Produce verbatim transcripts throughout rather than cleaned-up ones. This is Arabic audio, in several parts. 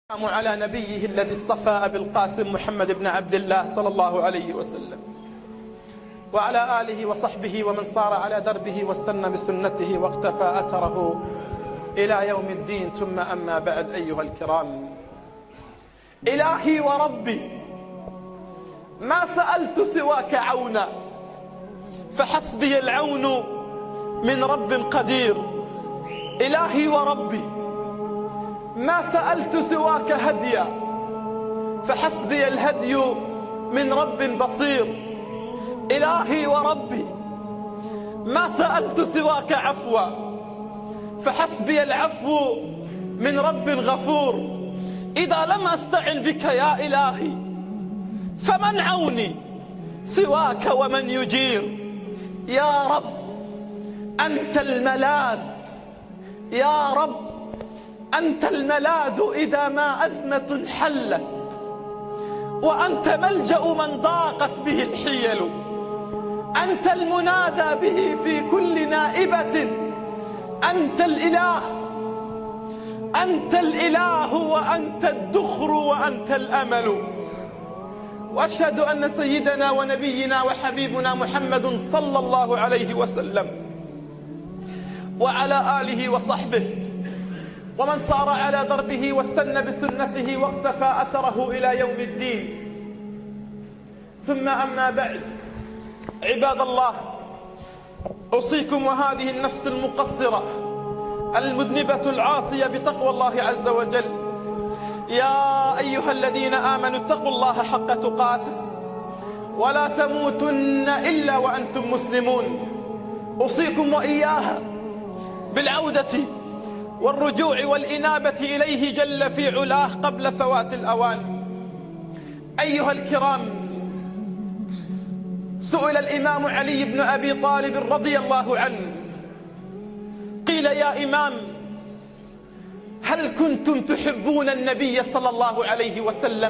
على نبيه الذي اصطفى أبي القاسم محمد بن عبد الله صلى الله عليه وسلم وعلى آله وصحبه ومن صار على دربه واستنى بسنته واقتفى أثره إلى يوم الدين. ثم أما بعد، أيها الكرام، إلهي وربي ما سألت سواك عونا، فحسبي العون من رب قدير. إلهي وربي ما سألت سواك هديا، فحسبي الهدي من رب بصير. إلهي وربي ما سألت سواك عفوا، فحسبي العفو من رب غفور. إذا لم أستعن بك يا إلهي فمن عوني سواك ومن يجير. يا رب أنت الملاذ، يا رب أنت الملاذ إذا ما أزمة حلت، وأنت ملجأ من ضاقت به الحيل. أنت المنادى به في كل نائبة. أنت الإله، أنت الإله وأنت الدخر وأنت الأمل. وأشهد أن سيدنا ونبينا وحبيبنا محمد صلى الله عليه وسلم وعلى آله وصحبه ومن صار على دربه واستنى بسنته واقتفى أثره إلى يوم الدين. ثم أما بعد، عباد الله، أوصيكم وهذه النفس المقصرة المذنبة العاصية بتقوى الله عز وجل. يا أيها الذين آمنوا اتقوا الله حق تقاته ولا تموتن إلا وأنتم مسلمون. أوصيكم وإياها بالعودة والرجوع والإنابة إليه جل في علاه قبل فوات الأوان. أيها الكرام، سئل الإمام علي بن أبي طالب رضي الله عنه، قيل يا إمام، هل كنتم تحبون النبي صلى الله عليه وسلم؟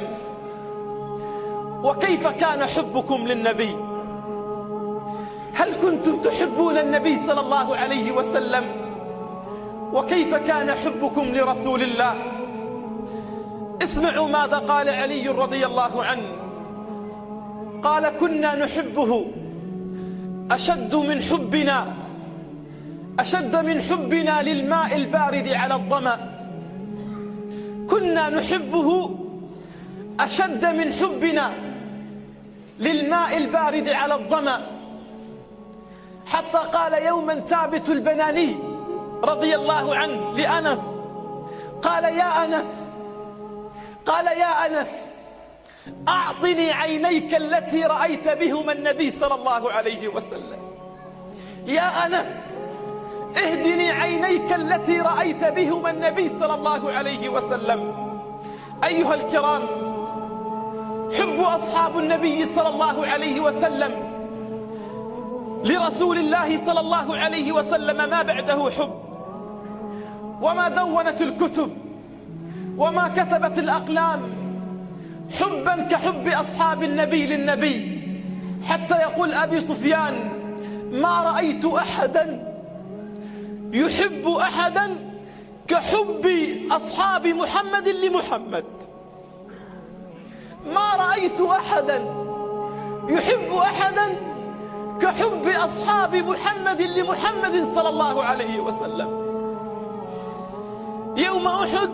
وكيف كان حبكم للنبي؟ هل كنتم تحبون النبي صلى الله عليه وسلم؟ وكيف كان حبكم لرسول الله؟ اسمعوا ماذا قال علي رضي الله عنه. قال: كنا نحبه أشد من حبنا أشد من حبنا للماء البارد على الظمأ. كنا نحبه أشد من حبنا للماء البارد على الظمأ، حتى قال يوما ثابت البناني رضي الله عنه لأنس، قال: يا أنس قال يا أنس أعطني عينيك التي رأيت بهما النبي صلى الله عليه وسلم. يا أنس اهدني عينيك التي رأيت بهما النبي صلى الله عليه وسلم. أيها الكرام، حب أصحاب النبي صلى الله عليه وسلم لرسول الله صلى الله عليه وسلم ما بعده حب. وما دونت الكتب وما كتبت الأقلام حبا كحب أصحاب النبي للنبي، حتى يقول أبي سفيان: ما رأيت أحدا يحب أحدا كحب أصحاب محمد لمحمد. ما رأيت أحدا يحب أحدا كحب أصحاب محمد لمحمد صلى الله عليه وسلم. يوم أحد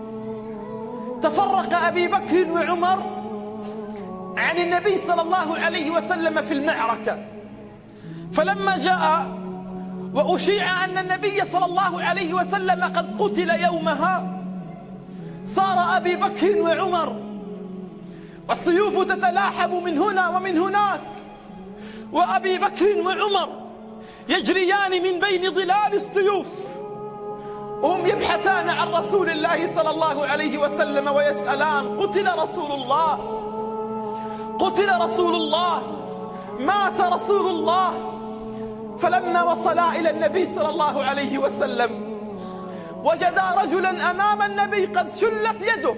تفرق أبي بكر وعمر عن النبي صلى الله عليه وسلم في المعركة، فلما جاء وأشيع أن النبي صلى الله عليه وسلم قد قتل يومها، صار أبي بكر وعمر والسيوف تتلاحم من هنا ومن هناك، وأبي بكر وعمر يجريان من بين ظلال السيوف وهم يبحثان عن رسول الله صلى الله عليه وسلم ويسألان: قتل رسول الله، قتل رسول الله، مات رسول الله. فلما وصلا إلى النبي صلى الله عليه وسلم وجدا رجلا أمام النبي قد شلت يده،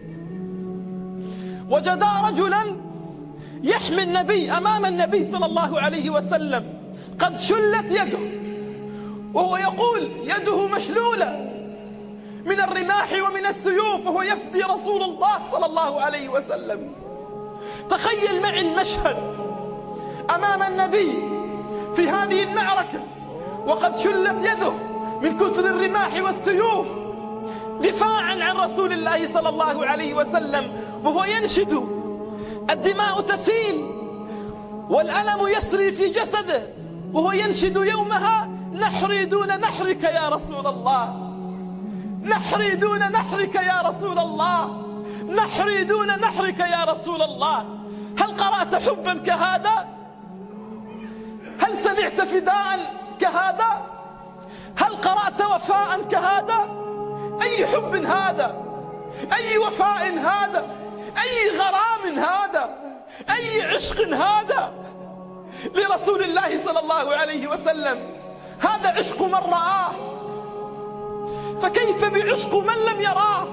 وجدا رجلا يحمي النبي أمام النبي صلى الله عليه وسلم قد شلت يده، وهو يقول: يده مشلولة، من الرماح ومن السيوف وهو يفدي رسول الله صلى الله عليه وسلم. تخيل معي المشهد أمام النبي في هذه المعركة وقد شلت يده من كثر الرماح والسيوف دفاعا عن رسول الله صلى الله عليه وسلم، وهو ينشد، الدماء تسيل والألم يسري في جسده، وهو ينشد يومها: نحري دون نحرك يا رسول الله، نحري دون نحرك يا رسول الله، نحري دون نحرك يا رسول الله. هل قرأت حبا كهذا؟ هل سمعت فداء كهذا؟ هل قرأت وفاء كهذا؟ أي حب هذا؟ أي وفاء هذا؟ أي غرام هذا؟ أي عشق هذا لرسول الله صلى الله عليه وسلم؟ هذا عشق من رآه، فكيف بعشق من لم يراه؟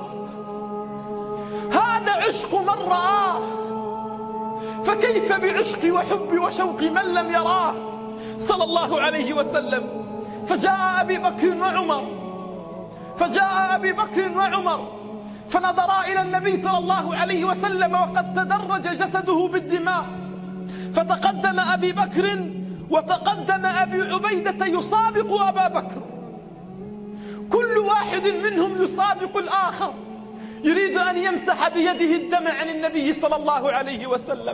هذا عشق من رآه، فكيف بعشق وحب وشوق من لم يراه صلى الله عليه وسلم. فجاء أبي بكر وعمر فجاء أبي بكر وعمر فنظرا إلى النبي صلى الله عليه وسلم وقد تدرج جسده بالدماء، فتقدم أبي بكر وتقدم أبي عبيدة يسابق أبا بكر، كل واحد منهم يسابق الآخر، يريد أن يمسح بيده الدم عن النبي صلى الله عليه وسلم.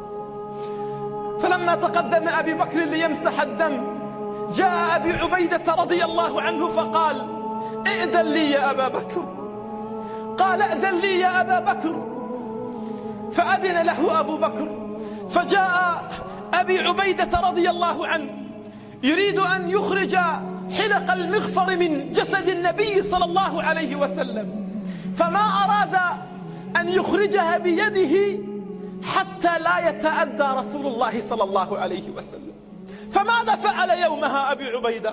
فلما تقدم أبي بكر ليمسح الدم، جاء أبي عبيدة رضي الله عنه فقال: ائذن لي يا أبا بكر. قال: ائذن لي يا أبا بكر. فأذن له أبو بكر، فجاء أبي عبيدة رضي الله عنه يريد أن يخرج حلق المغفر من جسد النبي صلى الله عليه وسلم، فما أراد أن يخرجها بيده حتى لا يتأذى رسول الله صلى الله عليه وسلم. فماذا فعل يومها أبي عبيدة؟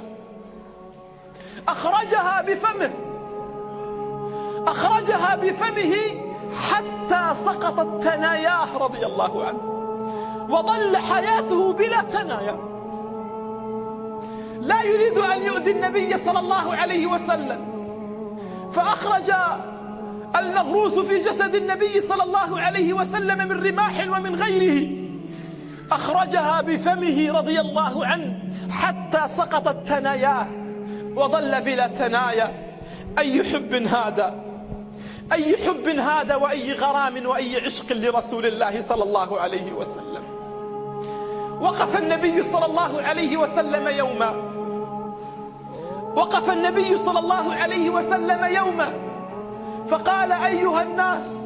أخرجها بفمه أخرجها بفمه حتى سقطت ثناياه رضي الله عنه، وظل حياته بلا ثنايا، لا يريد أن يؤذي النبي صلى الله عليه وسلم. فأخرج المغروس في جسد النبي صلى الله عليه وسلم من رماح ومن غيره، أخرجها بفمه رضي الله عنه حتى سقطت ثناياه وظل بلا ثنايا. أي حب هذا؟ أي حب هذا وأي غرام وأي عشق لرسول الله صلى الله عليه وسلم. وقف النبي صلى الله عليه وسلم يوما وقف النبي صلى الله عليه وسلم يوما فقال: أيها الناس،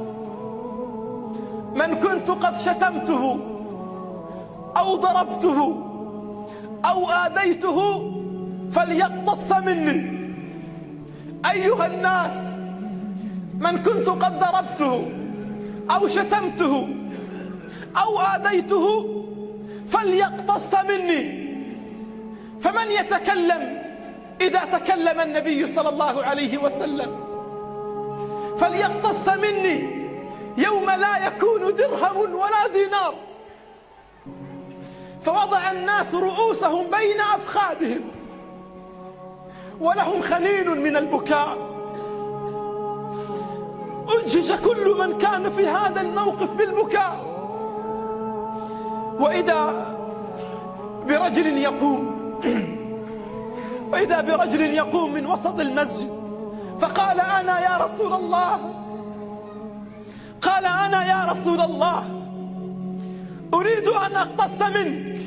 من كنت قد شتمته أو ضربته أو آذيته فليقتص مني. أيها الناس، من كنت قد ضربته أو شتمته أو آذيته فليقتص مني. فمن يتكلم إذا تكلم النبي صلى الله عليه وسلم؟ فليقتص مني يوم لا يكون درهم ولا دينار. فوضع الناس رؤوسهم بين أفخاذهم ولهم خنين من البكاء. أجج كل من كان في هذا الموقف بالبكاء. وإذا برجل يقوم وإذا برجل يقوم من وسط المسجد فقال: أنا يا رسول الله قال أنا يا رسول الله أريد أن أقتص منك.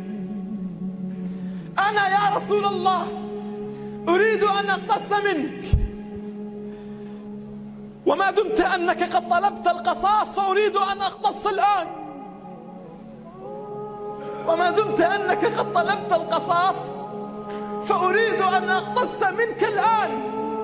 أنا يا رسول الله أريد أن أقتص منك، وما دمت أنك قد طلبت القصاص فأريد أن أقتص الآن. وما دمت أنك قد طلبت القصاص فأريد أن أقتص منك الآن.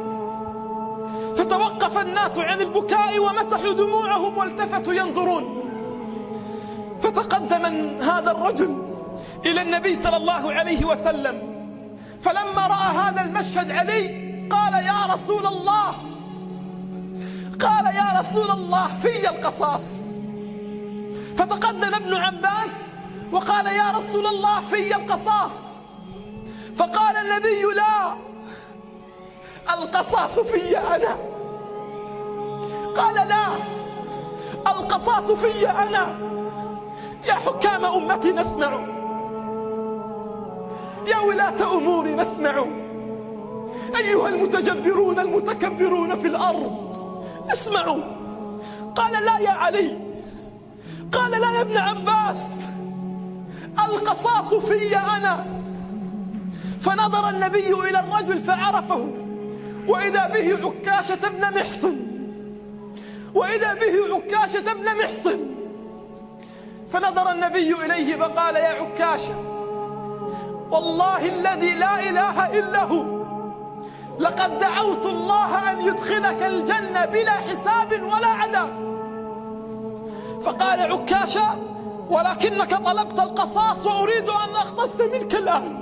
فتوقف الناس عن البكاء ومسحوا دموعهم والتفتوا ينظرون. فتقدم هذا الرجل إلى النبي صلى الله عليه وسلم، فلما رأى هذا المشهد علي قال: يا رسول الله قال يا رسول الله في القصاص. فتقدم ابن عباس وقال: يا رسول الله في القصاص. فقال النبي: لا، القصاص في أنا. قال لا، القصاص في أنا. يا حكام أمتنا اسمعوا، يا ولاة أمورنا اسمعوا، أيها المتجبرون المتكبرون في الأرض اسمعوا. قال لا يا علي، قال لا يا ابن عباس، القصاص في أنا. فنظر النبي إلى الرجل فعرفه، وإذا به عكاشة بن محصن، وإذا به عكاشة بن محصن. فنظر النبي إليه فقال يا عكاشة، والله الذي لا إله إلا هو، لقد دعوت الله أن يدخلك الجنة بلا حساب ولا عذاب. فقال عكاشة ولكنك طلبت القصاص وأريد أن أقتص منك الآن،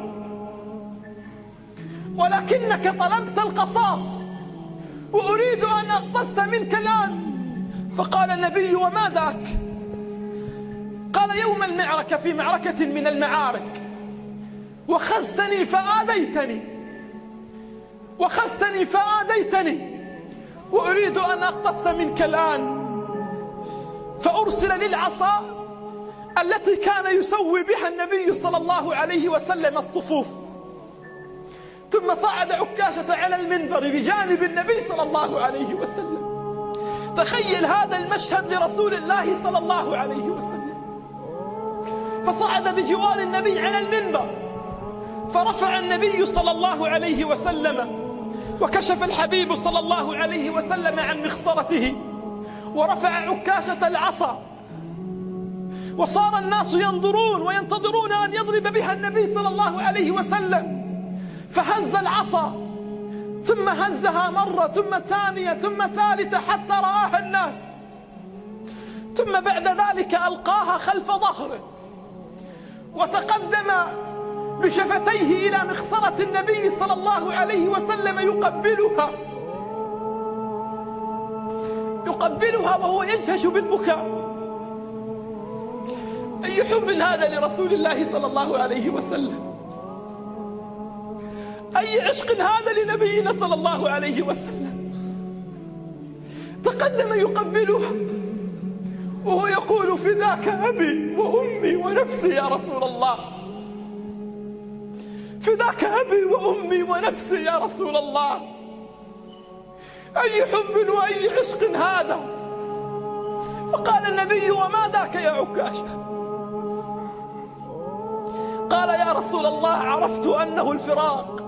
ولكنك طلبت القصاص وأريد أن أقتص منك الآن. فقال النبي وما ذاك؟ قال يوم المعركة، في معركة من المعارك، وخزتني فآذيتني، وخزتني فآذيتني وأريد أن أقتص منك الآن. فأرسل للعصا التي كان يسوي بها النبي صلى الله عليه وسلم الصفوف، ثم صعد عكاشة على المنبر بجانب النبي صلى الله عليه وسلم. تخيل هذا المشهد لرسول الله صلى الله عليه وسلم. فصعد بجوار النبي على المنبر، فرفع النبي صلى الله عليه وسلم، وكشف الحبيب صلى الله عليه وسلم عن مخصرته، ورفع عكاشة العصا، وصار الناس ينظرون وينتظرون أن يضرب بها النبي صلى الله عليه وسلم. فهز العصا، ثم هزها مرة، ثم ثانية، ثم ثالثة، حتى رآها الناس. ثم بعد ذلك ألقاها خلف ظهره، وتقدم بشفتيه إلى مخصرة النبي صلى الله عليه وسلم يقبلها يقبلها وهو يجهش بالبكاء. أي حب هذا لرسول الله صلى الله عليه وسلم! أي عشق هذا لنبينا صلى الله عليه وسلم! تقدم يقبلها وهو يقول فداك أبي وأمي ونفسي يا رسول الله، فداك أبي وأمي ونفسي يا رسول الله. أي حب وأي عشق هذا! فقال النبي وما ذاك يا عكاشة؟ قال يا رسول الله عرفت أنه الفراق،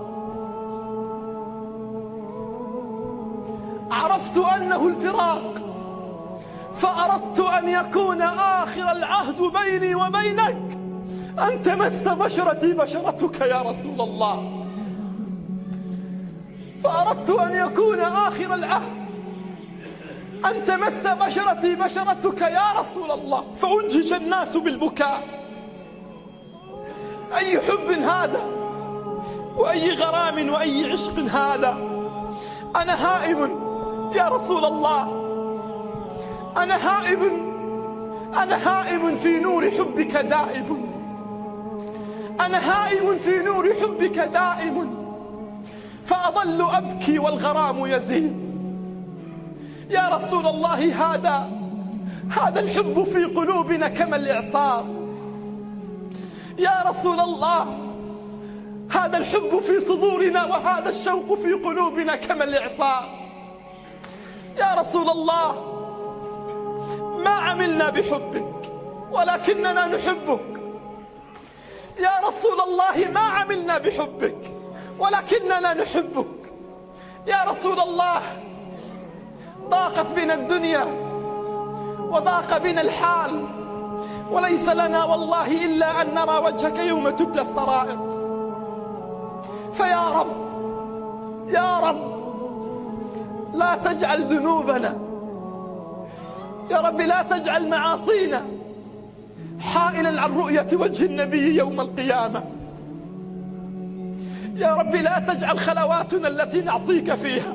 عرفت أنه الفراق، فأردت أن يكون آخر العهد بيني وبينك أن تمس بشرتي بشرتك يا رسول الله. فأردت أن يكون آخر العهد أن تمس بشرتي بشرتك يا رسول الله. فأنجج الناس بالبكاء. أي حب هذا، وأي غرام وأي عشق هذا! أنا هائم يا رسول الله، أنا هائم، أنا هائم في نور حبك دائم، أنا هائم في نور حبك دائم، فأظل أبكي والغرام يزيد. يا رسول الله هذا هذا الحب في قلوبنا كما الإعصار. يا رسول الله هذا الحب في صدورنا، وهذا الشوق في قلوبنا كما الإعصار. يا رسول الله ما عملنا بحبك ولكننا نحبك. يا رسول الله ما عملنا بحبك ولكننا نحبك. يا رسول الله ضاقت بنا الدنيا وضاق بنا الحال، وليس لنا والله إلا أن نرى وجهك يوم تبلى السرائر. فيا رب، يا رب لا تجعل ذنوبنا، يا رب لا تجعل معاصينا حائلا عن رؤية وجه النبي يوم القيامة. يا رب لا تجعل خلواتنا التي نعصيك فيها،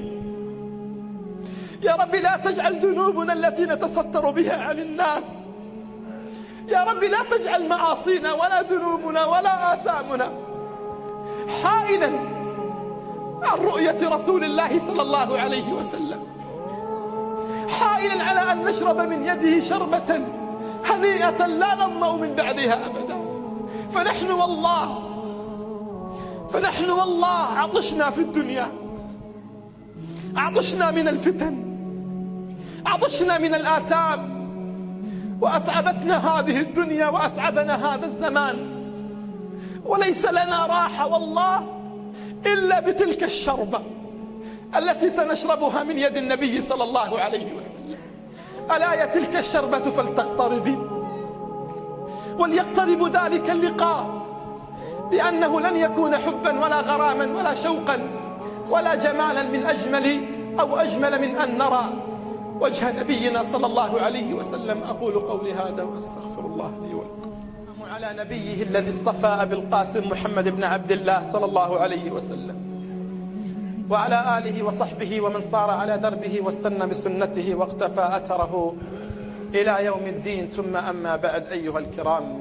يا رب لا تجعل ذنوبنا التي نتستر بها عن الناس، يا رب لا تجعل معاصينا ولا ذنوبنا ولا آثامنا حائلا عن رؤية رسول الله صلى الله عليه وسلم، حائلا على أن نشرب من يده شربة هنيئة لا نظمأ من بعدها أبدا. فنحن والله فنحن والله عطشنا في الدنيا، عطشنا من الفتن، عطشنا من الآثام، وأتعبتنا هذه الدنيا وأتعبنا هذا الزمان، وليس لنا راحة والله إلا بتلك الشربة التي سنشربها من يد النبي صلى الله عليه وسلم. ألا يا تلك الشربة فلتقتربي، وليقترب ذلك اللقاء، لأنه لن يكون حبا ولا غراما ولا شوقا ولا جمالا من أجمل أو أجمل من أن نرى وجه نبينا صلى الله عليه وسلم. أقول قولي هذا وأستغفر الله لي ولكم. على نبيه الذي اصطفى أبي القاسم محمد بن عبد الله صلى الله عليه وسلم، وعلى آله وصحبه ومن صار على دربه واستنى بسنته واقتفى أثره إلى يوم الدين. ثم أما بعد، أيها الكرام،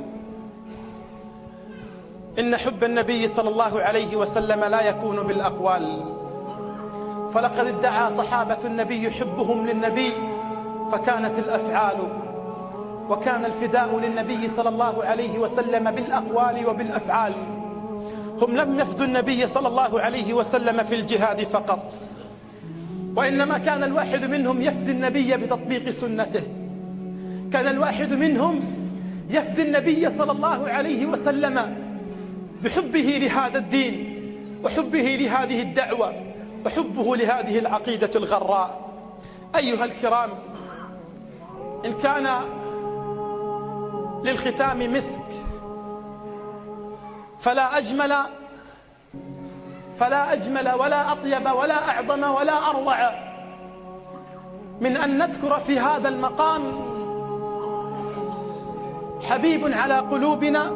إن حب النبي صلى الله عليه وسلم لا يكون بالأقوال، فلقد ادعى صحابة النبي حبهم للنبي فكانت الأفعال، وكان الفداء للنبي صلى الله عليه وسلم بالأقوال وبالأفعال. هم لم يفدوا النبي صلى الله عليه وسلم في الجهاد فقط، وإنما كان الواحد منهم يفدي النبي بتطبيق سنته، كان الواحد منهم يفدي النبي صلى الله عليه وسلم بحبه لهذا الدين، وحبه لهذه الدعوة، وحبه لهذه العقيدة الغراء. أيها الكرام، إن كان للختام مسك فلا أجمل فلا أجمل ولا أطيب ولا أعظم ولا أروع من أن نذكر في هذا المقام حبيب على قلوبنا،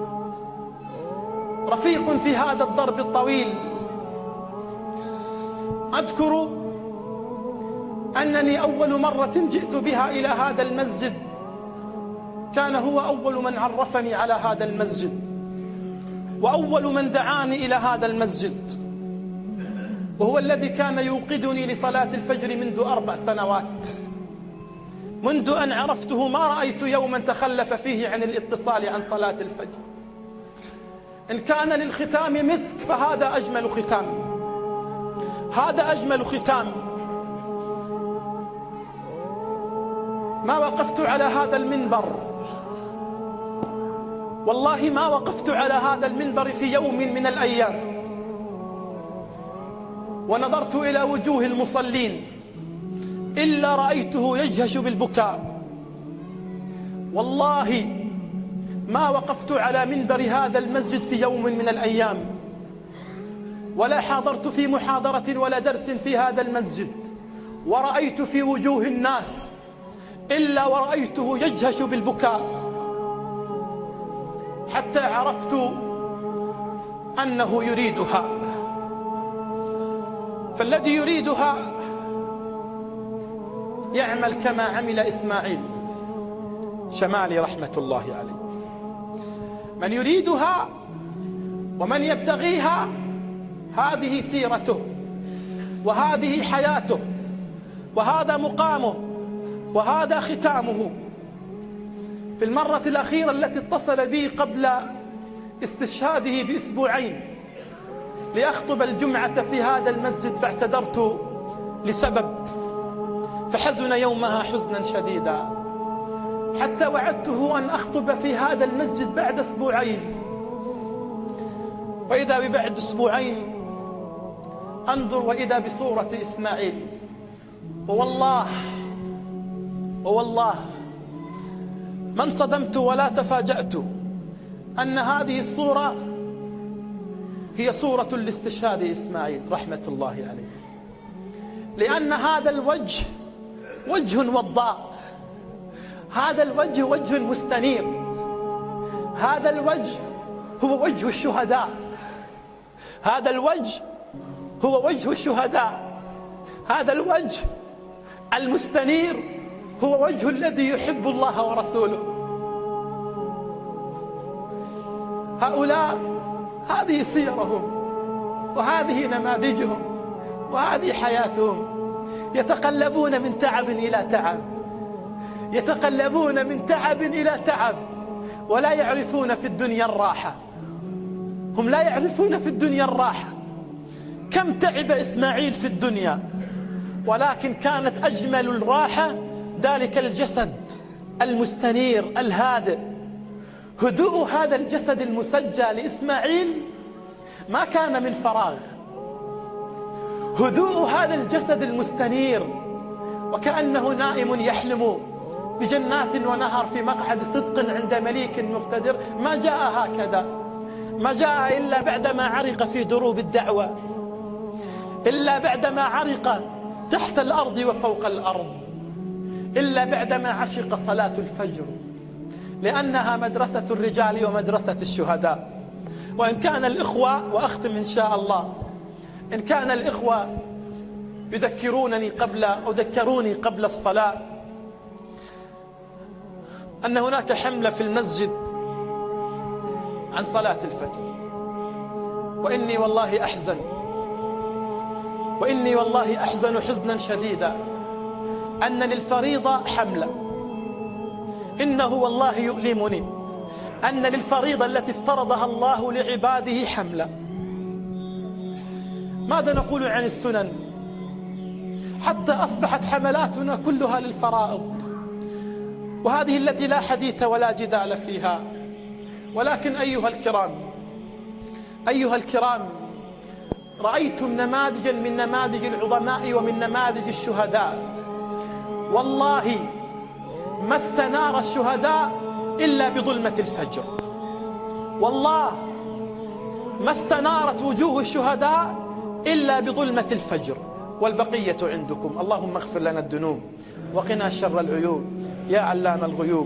رفيق في هذا الضرب الطويل. أذكر أنني أول مرة جئت بها إلى هذا المسجد كان هو أول من عرفني على هذا المسجد، وأول من دعاني إلى هذا المسجد، وهو الذي كان يوقدني لصلاة الفجر منذ أربع سنوات. منذ أن عرفته ما رأيت يوما تخلف فيه عن الاتصال عن صلاة الفجر. إن كان للختام مسك فهذا أجمل ختام، هذا أجمل ختام. ما وقفت على هذا المنبر، والله ما وقفت على هذا المنبر في يوم من الأيام ونظرت إلى وجوه المصلين إلا رأيته يجهش بالبكاء. والله ما وقفت على منبر هذا المسجد في يوم من الأيام، ولا حاضرت في محاضرة ولا درس في هذا المسجد ورأيت في وجوه الناس إلا ورأيته يجهش بالبكاء، حتى عرفت أنه يريدها. فالذي يريدها يعمل كما عمل إسماعيل شمالي رحمة الله عليه. من يريدها ومن يبتغيها هذه سيرته، وهذه حياته، وهذا مقامه، وهذا ختامه. في المرة الأخيرة التي اتصل بي قبل استشهاده بأسبوعين لأخطب الجمعة في هذا المسجد فاعتذرت لسبب، فحزن يومها حزنا شديدا، حتى وعدته أن أخطب في هذا المسجد بعد أسبوعين، وإذا ببعد أسبوعين أنظر وإذا بصورة إسماعيل. ووالله ووالله ما انصدمت ولا تفاجأت أن هذه الصورة هي صورة الاستشهاد إسماعيل رحمة الله عليه، لأن هذا الوجه وجه وضاء، هذا الوجه وجه مستنير، هذا الوجه هو وجه الشهداء، هذا الوجه هو وجه الشهداء، هذا الوجه المستنير هو وجه الذي يحب الله ورسوله. هؤلاء هذه سيرهم، وهذه نماذجهم وهذه حياتهم. يتقلبون من تعب إلى تعب، يتقلبون من تعب إلى تعب، ولا يعرفون في الدنيا الراحة. هم لا يعرفون في الدنيا الراحة. كم تعب إسماعيل في الدنيا، ولكن كانت أجمل الراحة ذلك الجسد المستنير الهادئ. هدوء هذا الجسد المسجى لإسماعيل ما كان من فراغ. هدوء هذا الجسد المستنير وكأنه نائم يحلم بجنات ونهر في مقعد صدق عند مليك مقتدر، ما جاء هكذا، ما جاء إلا بعدما عرق في دروب الدعوة، إلا بعدما عرق تحت الأرض وفوق الأرض، إلا بعدما عشق صلاة الفجر، لأنها مدرسة الرجال ومدرسة الشهداء. وإن كان الإخوة، وأختم إن شاء الله، إن كان الإخوة يذكرونني قبل أذكروني قبل الصلاة أن هناك حملة في المسجد عن صلاة الفجر، وإني والله أحزن، وإني والله أحزن حزنا شديدا أن للفريضة حملة. إنه والله يؤلمني أن للفريضة التي افترضها الله لعباده حملة. ماذا نقول عن السنن؟ حتى أصبحت حملاتنا كلها للفرائض، وهذه التي لا حديث ولا جدال فيها. ولكن أيها الكرام، أيها الكرام، رأيتم نماذجا من نماذج العظماء ومن نماذج الشهداء. والله ما استنار الشهداء إلا بظلمة الفجر، والله ما استنارت وجوه الشهداء إلا بظلمة الفجر، والبقية عندكم. اللهم اغفر لنا الذنوب وقنا شر العيوب يا علام الغيوب.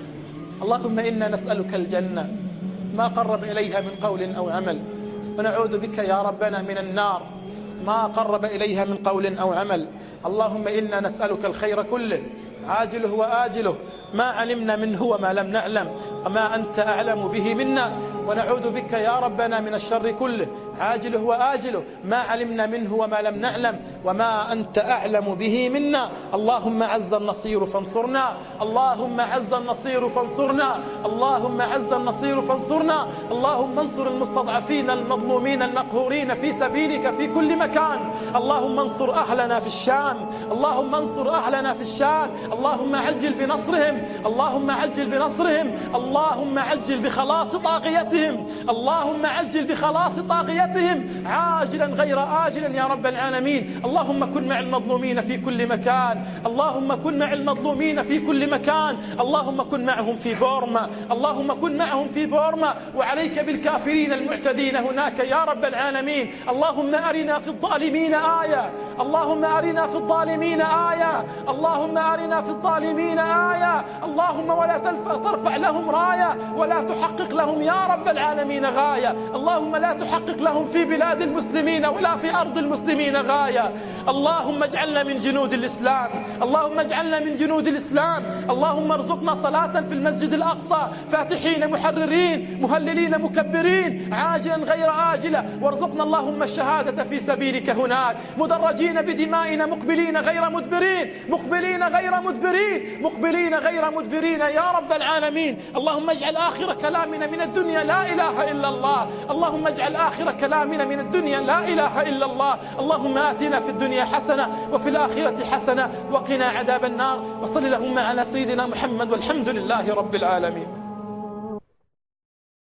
اللهم إنا نسألك الجنة ما قرب إليها من قول أو عمل، ونعوذ بك يا ربنا من النار ما قرب إليها من قول أو عمل. اللهم إنا نسألك الخير كله عاجله وآجله ما علمنا منه وما لم نعلم وما أنت أعلم به منا، ونعوذ بك يا ربنا من الشر كله عاجله وآجله ما علمنا منه وما لم نعلم وما أنت أعلم به منا. اللهم عز النصير فانصرنا، اللهم عز النصير فانصرنا، اللهم عز النصير فانصرنا. اللهم انصر المستضعفين المظلومين المقهورين في سبيلك في كل مكان. اللهم انصر أهلنا في الشام، اللهم انصر أهلنا في الشام. اللهم عجل بنصرهم، اللهم عجل بنصرهم، اللهم عجل بخلاص طاغيتهم، اللهم عجل بخلاص طاغيتهم عاجلا غير آجلا يا رب العالمين. اللهم كن مع المظلومين في كل مكان، اللهم كن مع المظلومين في كل مكان، اللهم كن معهم في بورما، اللهم كن معهم في بورما، وعليك بالكافرين المعتدين هناك يا رب العالمين. اللهم أرنا في الظالمين آية، اللهم أرنا في الظالمين آية، اللهم أرنا في الظالمين آية. اللهم ولا ترفع لهم راية ولا تحقق لهم يا رب العالمين غاية. اللهم لا تحقق لهم في بلاد المسلمين ولا في أرض المسلمين غاية. اللهم اجعلنا من جنود الإسلام، اللهم اجعلنا من جنود الإسلام. اللهم ارزقنا صلاة في المسجد الأقصى فاتحين محررين مهللين مكبرين عاجلا غير آجلة، وارزقنا اللهم الشهادة في سبيلك هناك مدرجين بدمائنا مقبلين غير مدبرين، مقبلين غير مدبرين، مقبلين غير مدبرين يا رب العالمين. اللهم اجعل آخر كلامنا من الدنيا لا إله إلا الله، اللهم اجعل آخر كلامنا من الدنيا لا إله إلا الله. اللهم آتنا في الدنيا حسنة وفي الآخرة حسنة وقنا عذاب النار. وصل اللهم على سيدنا محمد والحمد لله رب العالمين.